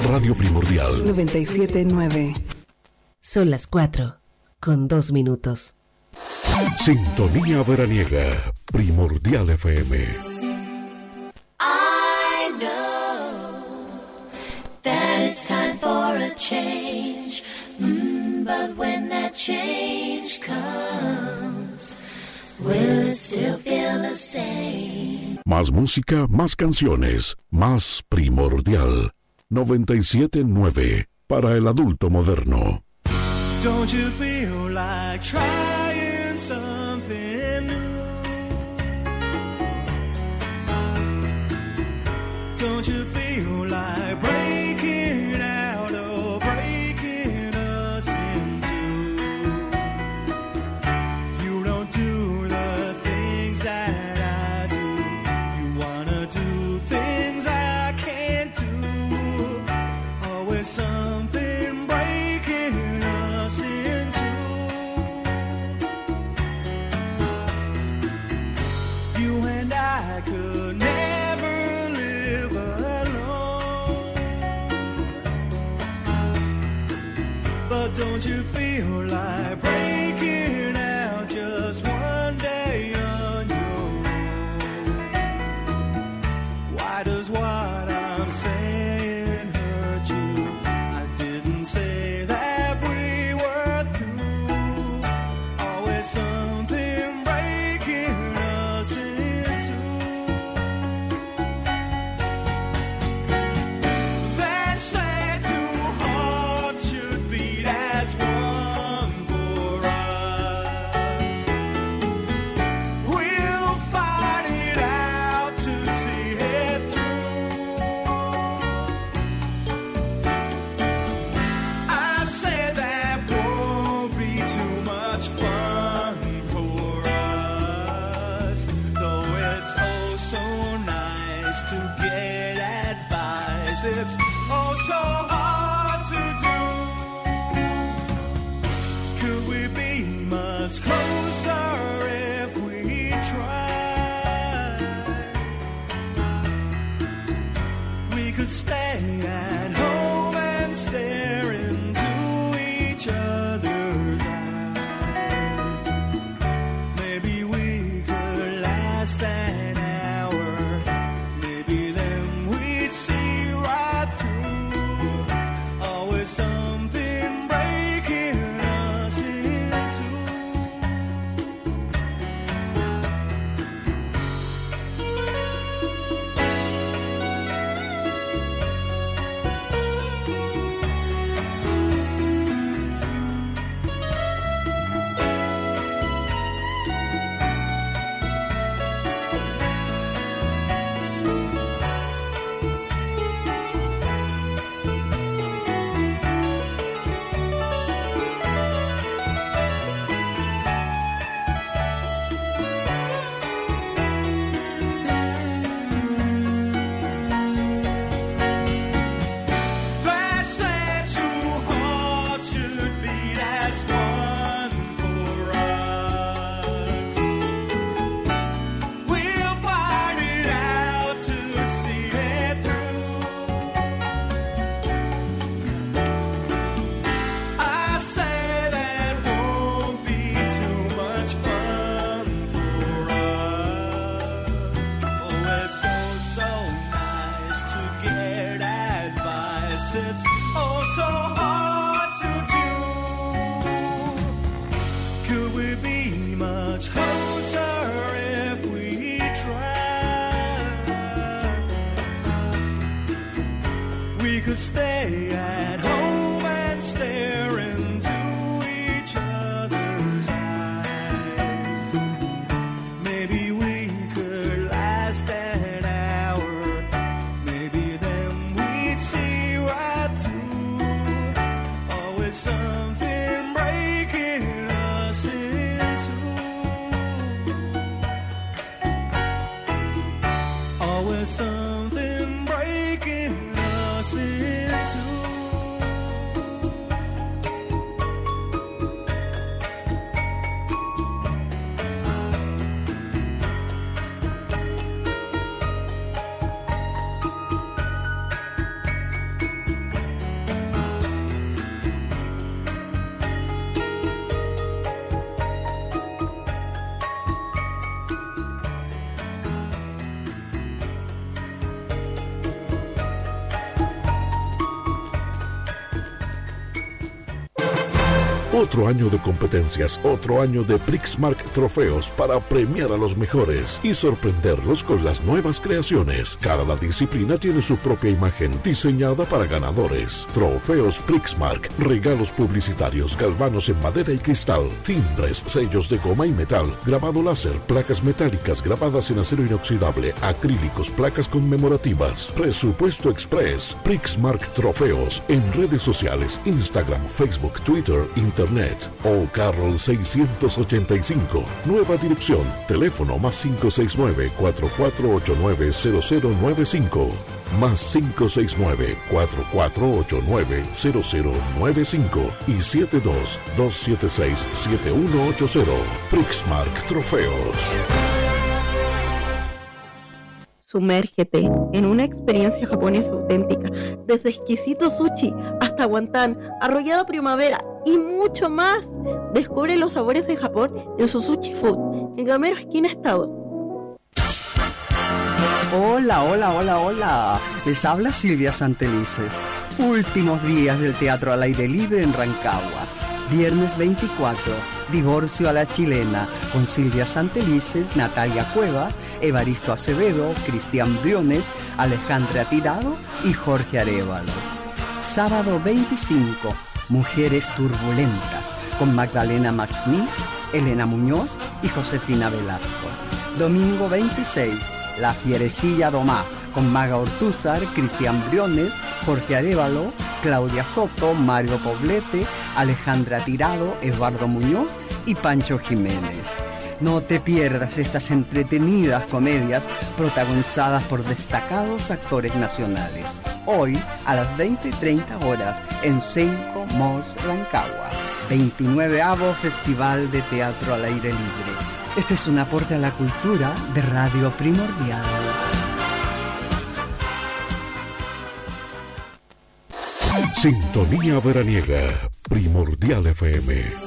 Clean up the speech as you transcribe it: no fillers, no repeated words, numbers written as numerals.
Radio Primordial 97.9. Son las 4:02. Sintonía veraniega Primordial FM. I know that it's time for a change, but when that change comes, will it still feel the same? Más música, más canciones, más Primordial 97.9 para el adulto moderno. Don't you feel like trying something new? Don't you feel like breaking out or breaking us in two? You don't do the things that I do. You wanna do things I can't do. Always something breaking us in two. You and I could never live alone. But don't you feel like breaking out just one day on your own? Why does what I'm saying hurt you? I didn't say that we were through. Always something breaking us in two. They say two hearts should beat as one for us. We'll fight it out to see it through. I say that won't be too much fun for us, though it's oh so nice to get advice. It's oh so hard to do. Could we be much closer if we tried? We could stay at home and stare into each other's eyes. Maybe we could last an hour. Maybe then we'd see right through. Always something breaking us in two. They say two hearts should beat as one for us. We'll fight it out to see it through. I say that won't be too much fun for us. Oh, it's so nice to get advice. It's oh so hard to do. Could we be much closer if we tried? We could stay at home and stare into each other's eyes. Maybe we could last an hour. Maybe then we'd see right through. Always something breaking us in two. Always something breaking us in two. Otro año de competencias, otro año de Prixmark Trofeos para premiar a los mejores y sorprenderlos con las nuevas creaciones. Cada disciplina tiene su propia imagen diseñada para ganadores. Trofeos Prixmark, regalos publicitarios, galvanos en madera y cristal, timbres, sellos de goma y metal, grabado láser, placas metálicas grabadas en acero inoxidable, acrílicos, placas conmemorativas. Presupuesto Express, Prixmark Trofeos, en redes sociales, Instagram, Facebook, Twitter, Internet. Old Carroll 685. Nueva dirección, teléfono +569 4489 0095, +569 4489 0095 y 72-276-7180. Prixmark Trofeos. Sumérgete en una experiencia japonesa auténtica, desde exquisito sushi hasta wonton, arrollado primavera y mucho más. Descubre los sabores de Japón en Suzuki Food, en Gamero Esquina Estado. Hola. Les habla Silvia Santelices. Últimos días del teatro al aire libre en Rancagua. Viernes 24, Divorcio a la Chilena, con Silvia Santelices, Natalia Cuevas, Evaristo Acevedo, Cristian Briones, Alejandra Tirado y Jorge Arévalo. Sábado 25, Mujeres Turbulentas, con Magdalena Maxniff, Elena Muñoz y Josefina Velasco. Domingo 26, La Fierecilla Domá, con Maga Ortúzar, Cristian Briones, Jorge Arévalo, Claudia Soto, Mario Poblete, Alejandra Tirado, Eduardo Muñoz y Pancho Jiménez. No te pierdas estas entretenidas comedias protagonizadas por destacados actores nacionales. Hoy a las 20:30 horas en Senco Mos Rancagua. 29º Festival de Teatro al Aire Libre. Este es un aporte a la cultura de Radio Primordial. Sintonía veraniega, Primordial FM.